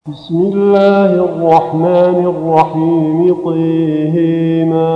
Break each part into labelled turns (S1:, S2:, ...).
S1: بسم الله الرحمن الرحيم طه ما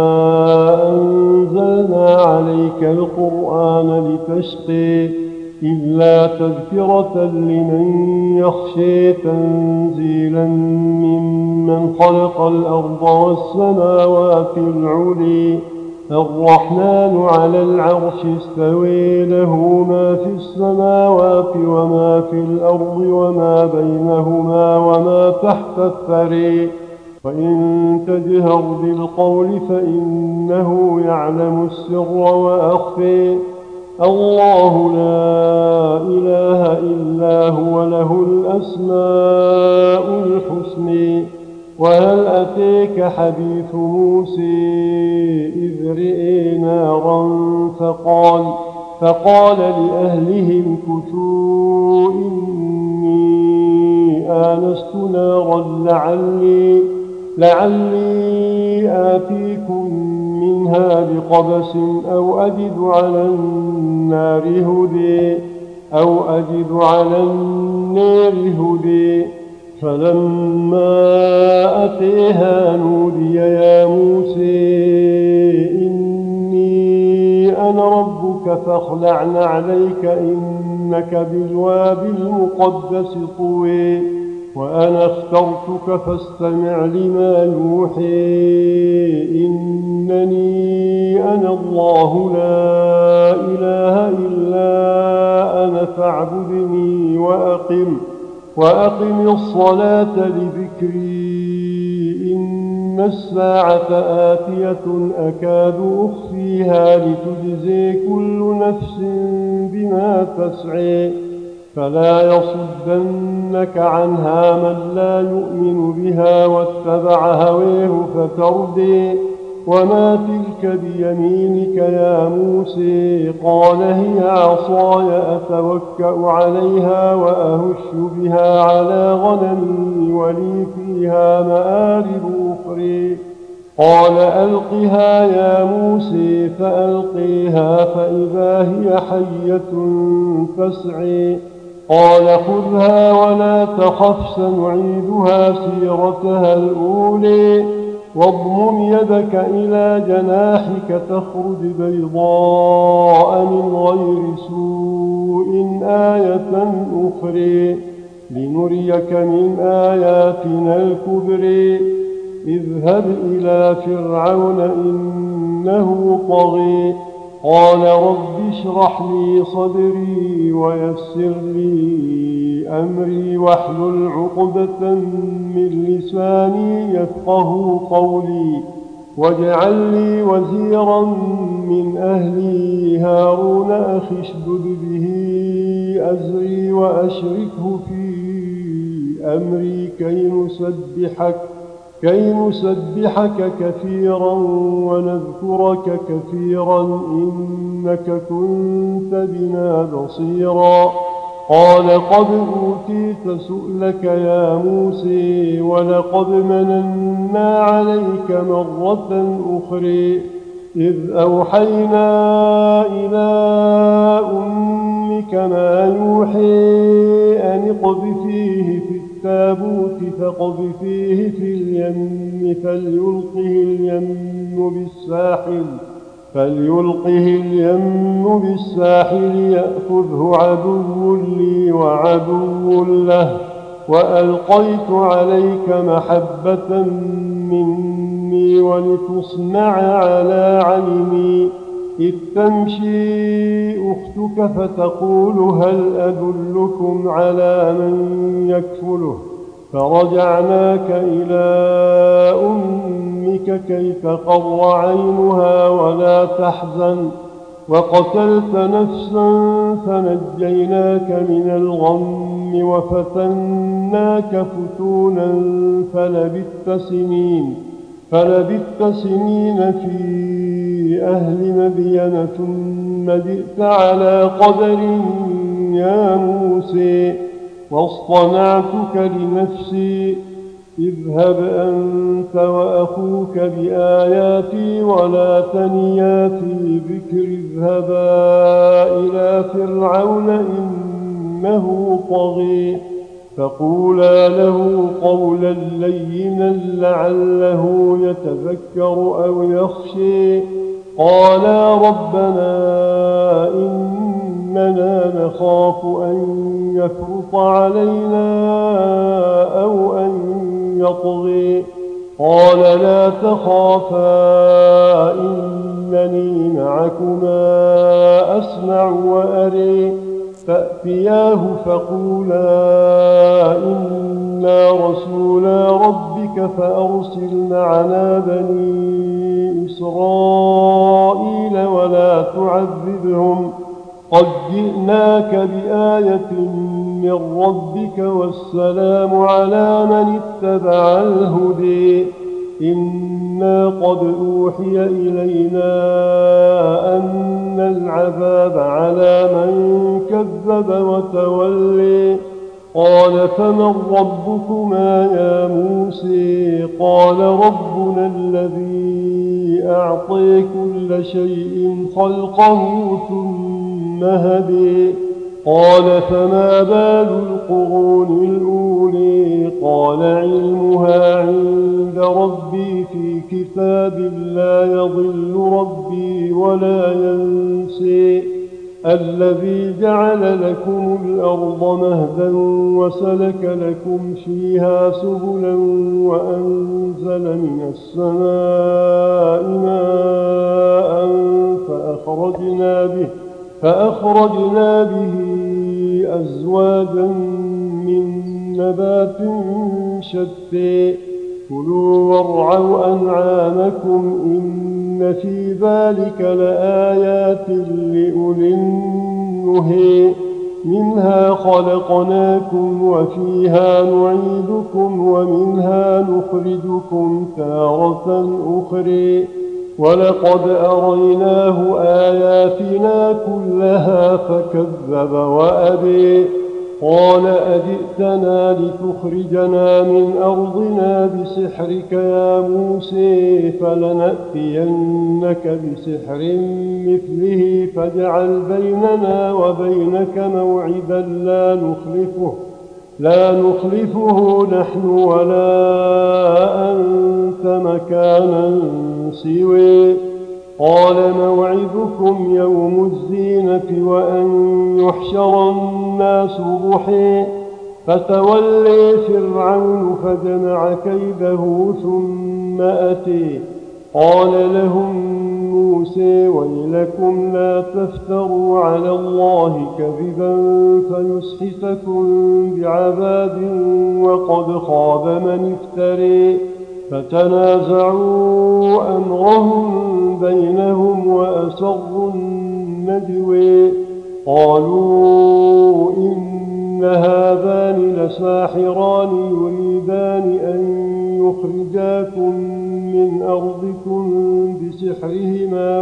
S1: أنزلنا عليك القرآن لتشقي إلا تذكرة لمن يخشي تنزيلا ممن خلق الأرض والسماوات العلي الرحمن على العرش استوي له ما في السماوات وما في الأرض وما بينهما وما تحت الثري وإن تجهر بالقول فإنه يعلم السر وأخفي الله لا إله إلا هو له الأسماء الحسنى وهل أتيك حديث موسى إذ رئي نارا فقال لأهلهم كثوا إني آنست نارا لعلي آتيكم منها بقبس أو أجد على النار هدي فلما أتيها نودي يا موسى إني أنا ربك فاخلع نعليك إنك بالوادي المقدس طوي وأنا اخترتك فاستمع لما يوحي إنني أنا الله لا إله إلا أنا فاعبدني وأقم الصلاة لذكري إن الساعة آتية أكاد أخفيها لتجزي كل نفس بما تسعي فلا يصدنك عنها من لا يؤمن بها واتبع هويه فتردي وما تلك بيمينك يا موسى قال هي عصاي أتوكأ عليها وأهش بها على غنمي ولي فيها مآرب أخرى قال ألقها يا موسى فألقيها فإذا هي حية تسعى قال خذها ولا تخف سنعيدها سيرتها الأولى واضمم يدك إلى جناحك تخرج بيضاء من غير سوء آية أخرى لنريك من آياتنا الكبرى اذهب إلى فرعون إنه طغى قال رب اشرح لي صدري ويسر لي أمري واحلل عقدة من لساني يفقه قولي واجعل لي وزيرا من أهلي هارون أخي اشدد به أزري وأشركه في أمري كي نسبحك كثيرا ونذكرك كثيرا إنك كنت بنا بصيرا قال قد أوتيت سؤلك يا موسى ولقد مننا عليك مرة أخرى إذ أوحينا إلى أمك ما يوحي أن اقذفيه في التابوت فاقذفيه في اليم فليلقه اليم بالساحل يأخذه عدو لي وعدو له وألقيت عليك محبة مني ولتصنع على عيني إذ تمشي أختك فتقول هل أدلكم على من يكفله فرجعناك إلى أمك كي تقر عينها ولا تحزن وقتلت نفسا فنجيناك من الغم وفتناك فتونا فلبثت سنين في أهل مدين ثم جئت على قدر يا موسى واصطنعتك لنفسي اذهب أنت وأخوك بآياتي ولا تنيا في ذكر اذهبا إلى فرعون إنه طغى فقولا له قولا لينا لعله يتذكر أو يخشي. قالا ربنا إننا نخاف أن يفرط علينا أو أن يطغي. قال لا تخافا إنني معكما أسمع وأري. فأتياه فقولا إنا رسولا ربك فأرسل معنا بني إسرائيل ولا تعذبهم قد جئناك بآية من ربك والسلام على من اتبع الهدي. إنا قد أوحي إلينا أن العذاب على من كذب وتولي. قال فمن ربكما يا موسى؟ قال ربنا الذي أعطي كل شيء خلقه ثم هدي. قال فما بال القرون الأولي؟ قال علمها عند ربي في كتاب لا يضل ربي ولا ينسي. الذي جعل لكم الأرض مهدا وسلك لكم فيها سبلا وأنزل من السماء ماء فأخرجنا به أزواجا من نبات شتى. كلوا وارعوا أنعامكم إن في ذلك لآيات لأولي النهي. منها خلقناكم وفيها نعيدكم ومنها نخرجكم تارة أخرى. ولقد أريناه آياتنا كلها فكذب وأبي. قال أجئتنا لتخرجنا من أرضنا بسحرك يا موسى؟ فلنأتينك بسحر مثله فاجعل بيننا وبينك موعدا لا نخلفه نحن ولا أنت مكانا سوى. قال موعدكم يوم الزينة وأن يحشر الناس ضحى. فتولي فرعون فجمع كيده ثم أتي. قال لهم موسى ويلكم لا تفتروا على الله كذبا فيسحتكم بعذاب وقد خاب من افتري. فتنازعوا أمرهم بينهم وأسروا النجوى. قالوا إن هذان لساحران يريدان أن يخرجاكم من أرضكم بسحرهما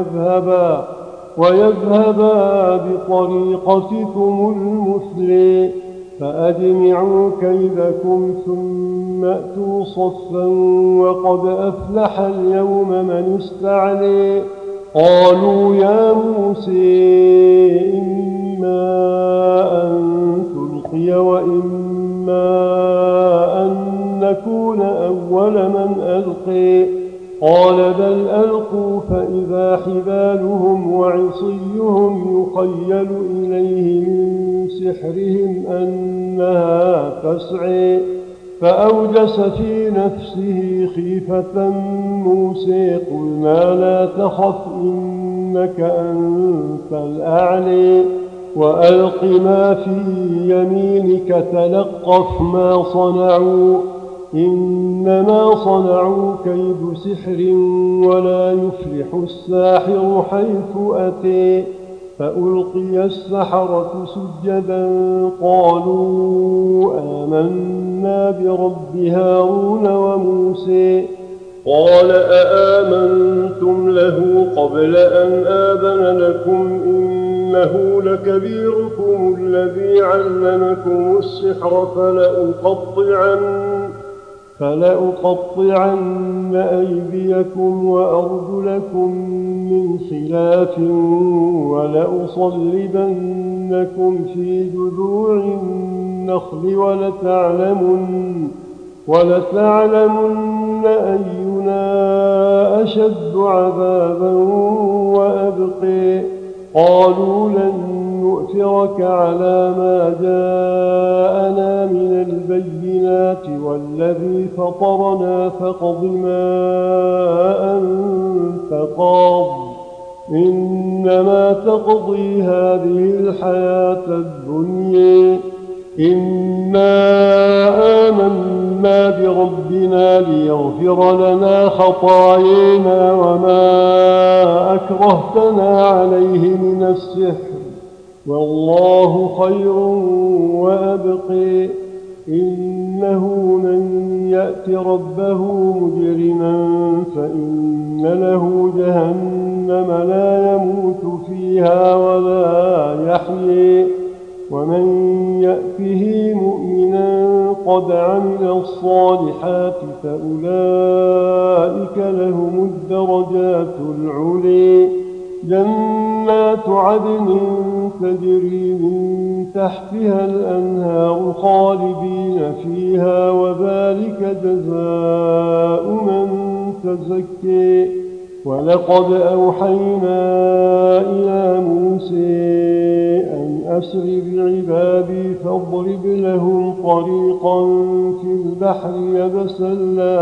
S1: ويذهبا بطريقتكم المثلى. فأجمعوا كيدكم ثم أتوا صفا وقد أفلح اليوم من استعلي. قالوا يا موسى إما أن تلقي وإما أن نكون أول من ألقي. قال بل ألقوا فإذا حبالهم وعصيهم يخيل إليه من سحرهم أنها تسعي. فأوجس في نفسه خيفة موسى. قلنا لا تخف إنك أنت الأعلى وألق ما في يمينك تلقف ما صنعوا إنما صنعوا كيد سحر ولا يفلح الساحر حيث أتي. فألقي السحرة سجدا قالوا آمنا برب هارون وموسى. قال أآمنتم له قبل أن آذن لكم إنه لكبيركم فلأقطعن أيديكم وأرجلكم من خلاف ولأصلبنكم في جذوع النخل ولتعلمن أينا أشد عذابا وأبقي. قالوا لن نؤثرك على ما جاءنا من البينات والذي فطرنا فاقض ما أنت قاض إنما تقضي هذه الحياة الدنيا إنا آمنا بربنا ليغفر لنا خطايانا وما أكرهتنا عليه من السحر والله خير وأبقي. إنه من يأت ربه مجرما فإن له جهنم لا يموت فيها ولا يحيي ومن يأته مؤمنا قد عمل الصالحات فأولئك لهم الدرجات العلي. جنات عدن تجري من تحتها الأنهار خالدين فيها وذلك جزاء من تزكي. ولقد أوحينا إلى موسى أن أسر بعبادي فاضرب لهم طريقا في البحر يبسا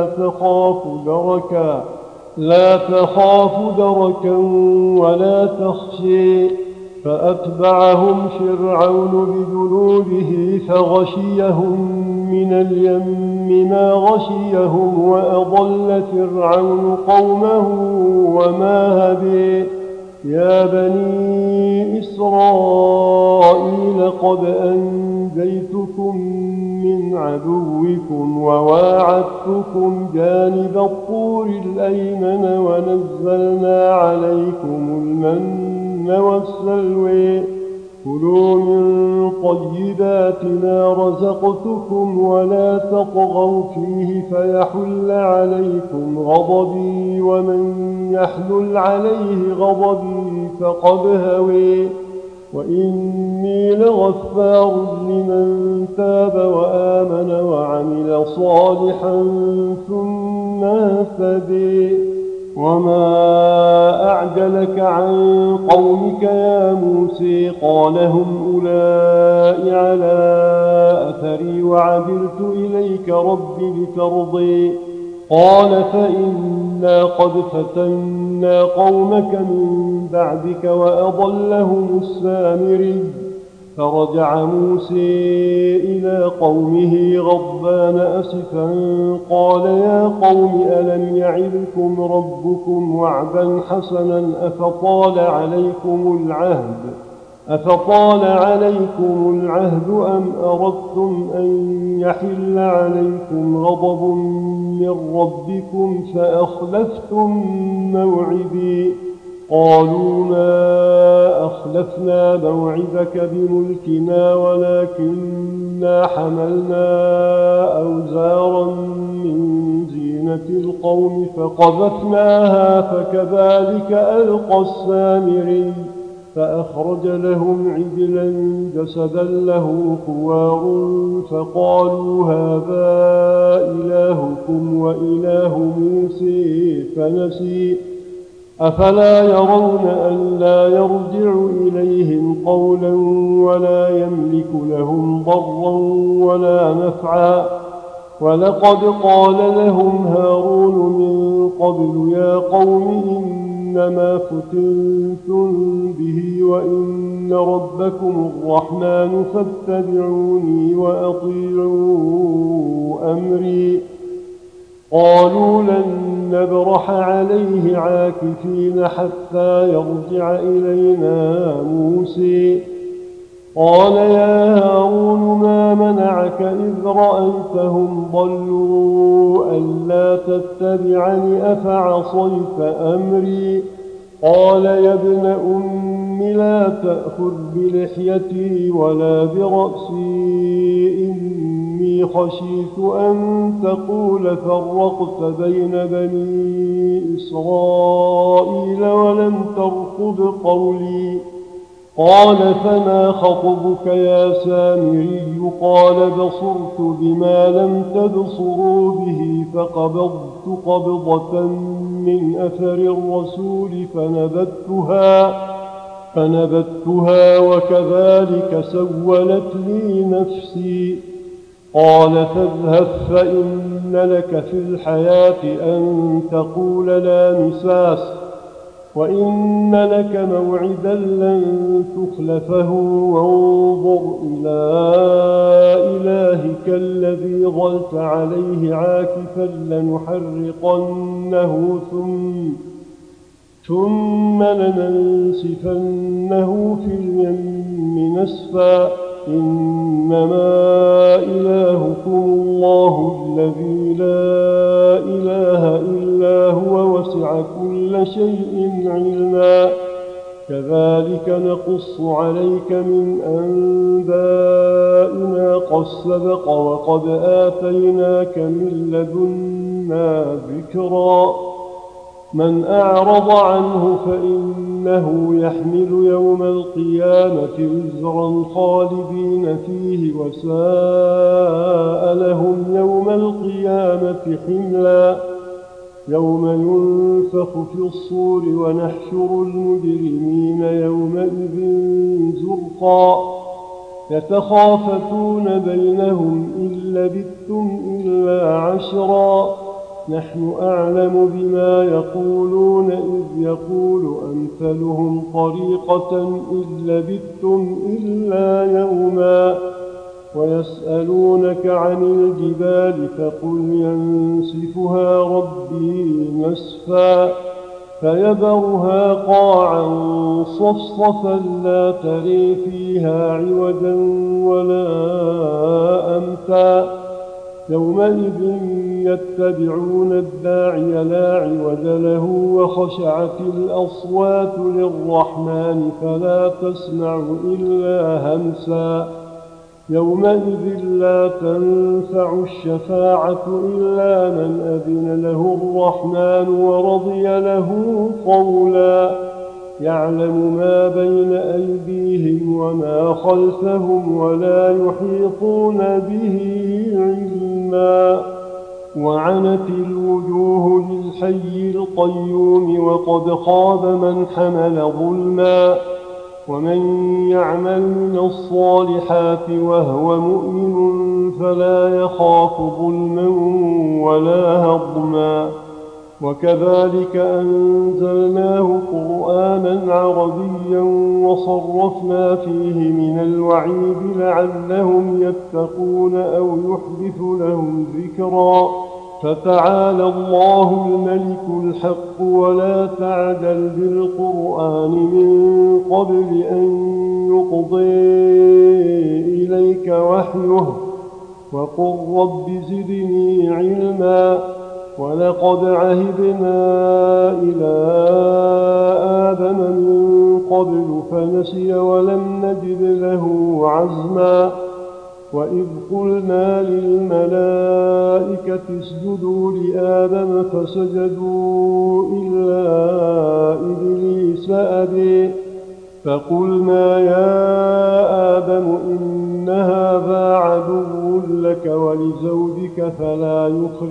S1: لا تخاف دركا ولا تخشي. فأتبعهم فرعون بجنوده فغشيهم من اليم ما غشيهم وأضل فرعون قومه وما هدي. يا بني إسرائيل قد أنجيتكم من عدوكم وواعدتكم جانب الطور الأيمن ونزلنا عليكم المن والسلوى. كلوا من طيبات ما رزقتكم ولا تطغوا فيه فيحل عليكم غضبي ومن يحلل عليه غضبي فقد هوي. وإني لغفار لمن تاب وآمن وعمل صالحا ثم اهتدي. وما أعجلك عن قومك يا موسى قال هم أولئك على أثري وعجلت إليك رب لترضي. قال فإنا قد فتنا قومك من بعدك وأضلهم السامري. فرجع موسى إلى قومه غضبان أسفا قال يا قوم ألم يعدكم ربكم وعدا حسنا أفطال عليكم العهد أم أردتم أن يحل عليكم غضب من ربكم فأخلفتم موعدي. قالوا ما أخلفنا موعدك بملكنا ولكننا حملنا أوزارا من زينة القوم فقذفناها فكذلك ألقى السامري. فأخرج لهم عجلا جسدا له خوار فقالوا هذا إلهكم وإله موسى فنسي. أفلا يرون ألا يرجع إليهم قولا ولا يملك لهم ضرا ولا نفعا. ولقد قال لهم هارون من قبل يا قوم إنما فتنتم به وإن ربكم الرحمن فاتبعوني وأطيعوا أمري. قالوا لن نبرح عليه عاكفين حتى يرجع إلينا موسى. قال يا هارون ما منعك إذ رأيتهم ضلوا ألا تتبعني أفعصيت أمري. قال يا ابن أم لا تأخذ بلحيتي ولا برأسي إني إني خشيت أن تقول فرقت بين بني إسرائيل ولم ترقب قولي. قال فما خطبك يا سامري؟ قال بصرت بما لم تبصروا به فقبضت قبضة من أثر الرسول فنبتها وكذلك سولت لي نفسي. قال فاذهب فإن لك في الحياة أن تقول لا مساس، وإن لك موعدا لن تخلفه، وانظر إلى إلهك الذي ظلت عليه عاكفا لنحرقنه ثم لننسفنه في اليم نسفا. إنما إلهكم الله الذي لا إله إلا هو وسع كل شيء علما. كذلك نقص عليك من أنباء ما قد سبق وقد آتيناك من لدنا ذكرا. من أعرض عنه فإنه يحمل يوم القيامة وزرا خالدين فيه وساء لهم يوم القيامة حملا. يوم ينفخ في الصور ونحشر المجرمين يومئذ زرقا. يتخافتون بينهم إن لبثتم إلا عشرا. نحن أعلم بما يقولون إذ يقول أمثلهم طريقة إن لبثتم إلا يوما. ويسألونك عن الجبال فقل ينسفها ربي نسفا فيذرها قاعا صفصفا لا تري فيها عوجا ولا أمتا. يومئذ يتبعون الداعي لا عوج له وخشعت الأصوات للرحمن فلا تسمع إلا همسا. يومئذ لا تنفع الشفاعة إلا من أذن له الرحمن ورضي له قولا. يعلم ما بين أيديهم وما خلفهم ولا يحيطون به علما. وعنت الوجوه للحي القيوم وقد خاب من حمل ظلما. ومن يعمل من الصالحات وهو مؤمن فلا يخاف ظلما ولا هضما. وكذلك أنزلناه قرآنا عربيا وصرفنا فيه من الوعيد لعلهم يتقون أو يحدث لهم ذكرا. فتعالى الله الملك الحق ولا تعجل بالقرآن من قبل أن يقضي إليك وحيه وقل رب زدني علما. ولقد عهدنا إلى آدم من قبل فنسي ولم نجد له عزما. وإذ قلنا للملائكة اسجدوا لآدم فسجدوا إلا إبليس أبي. فقلنا يا آدم إن هذا عدو لك ولزوجك فلا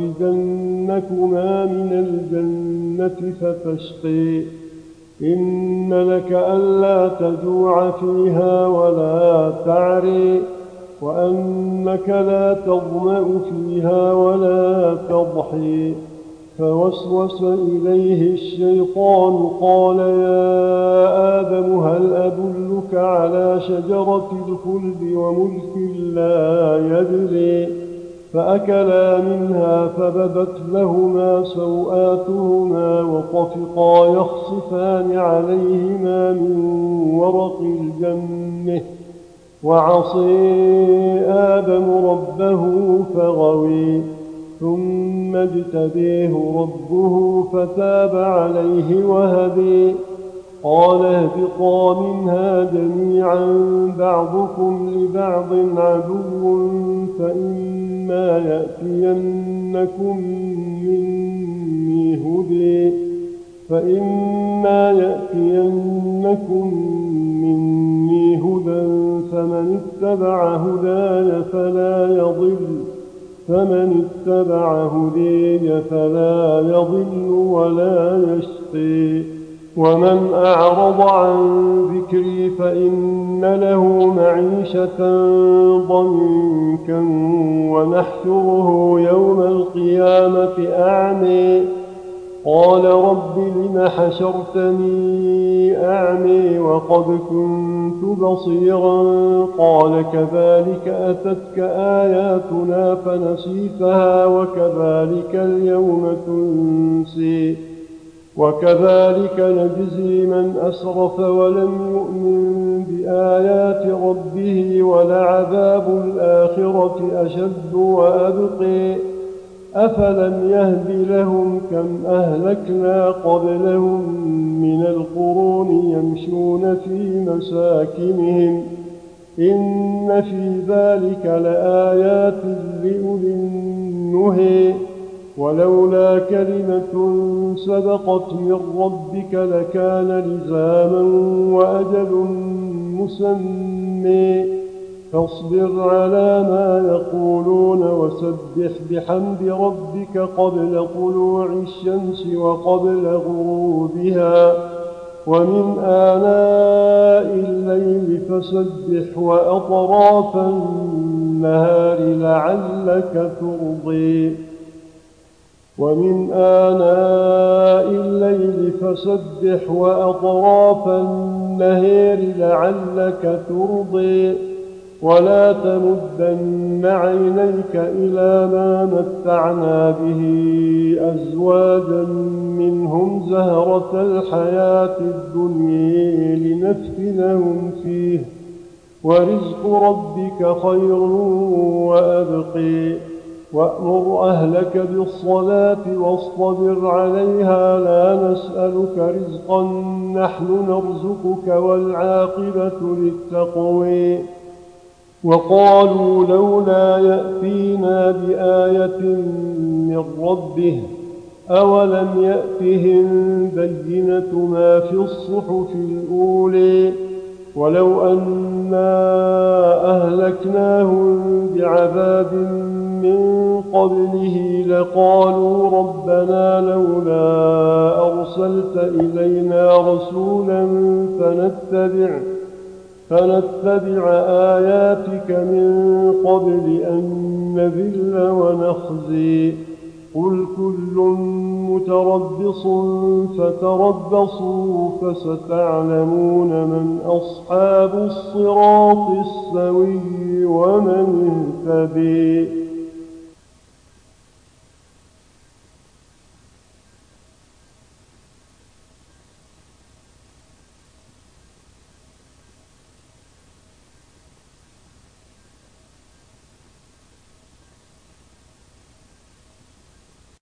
S1: يخرجنكما من الجنة فتشقي. إن لك ألا تجوع فيها ولا تعري وأنك لا تظمأ فيها ولا تضحي. فوسوس إليه الشيطان قال يا آدم هل أدلك على شجرة الخلد وملك لا يبلي. فأكلا منها فبدت لهما سوآتهما وطفقا يخصفان عليهما من ورق الجنة. وعصي آدم ربه فغوي. ثم اجتبيه ربه فتاب عليه وهدي. قال اهبطا منها جميعا بعضكم لبعض عدو فإما يأتينكم مني هدى فمن اتبع هداي فلا يضل ولا يشقي ومن أعرض عن ذكري فإن له معيشة ضنكا ونحشره يوم القيامة أعمي قال رب لم حشرتني أعمي وقد كنت بصيرا قال كذلك أتتك آياتنا فنسيتها وكذلك اليوم تنسي وكذلك نجزي من أسرف ولم يؤمن بآيات ربه ولعذاب الآخرة أشد وأبقي أفلم يهد لهم كم أهلكنا قبلهم من القرون يمشون في مساكنهم إن في ذلك لآيات لأولي النهي ولولا كلمة سبقت من ربك لكان لزاما وأجل مسمى فاصبر على ما يقولون وسبح بحمد ربك قبل طلوع الشمس وقبل غروبها ومن آناء الليل فسبح وأطراف النهار لعلك ترضي ولا تمدن عينيك إلى ما متعنا به أزواجا منهم زهرة الحياة الدنيا لنفتنهم فيه ورزق ربك خير وأبقي وأمر أهلك بالصلاة واصطبر عليها لا نسألك رزقا نحن نرزقك والعاقبة للتقوى وقالوا لولا يأتينا بآية من ربه أولم يأتهم بينة ما في الصحف الأولى ولو أنا أهلكناهم بعذاب من قبله لقالوا ربنا لولا أرسلت إلينا رسولا فنتبع آياتك من قبل أن نذل ونخزي قل كل متربص فتربصوا فستعلمون من أصحاب الصراط السوي ومن اهتدي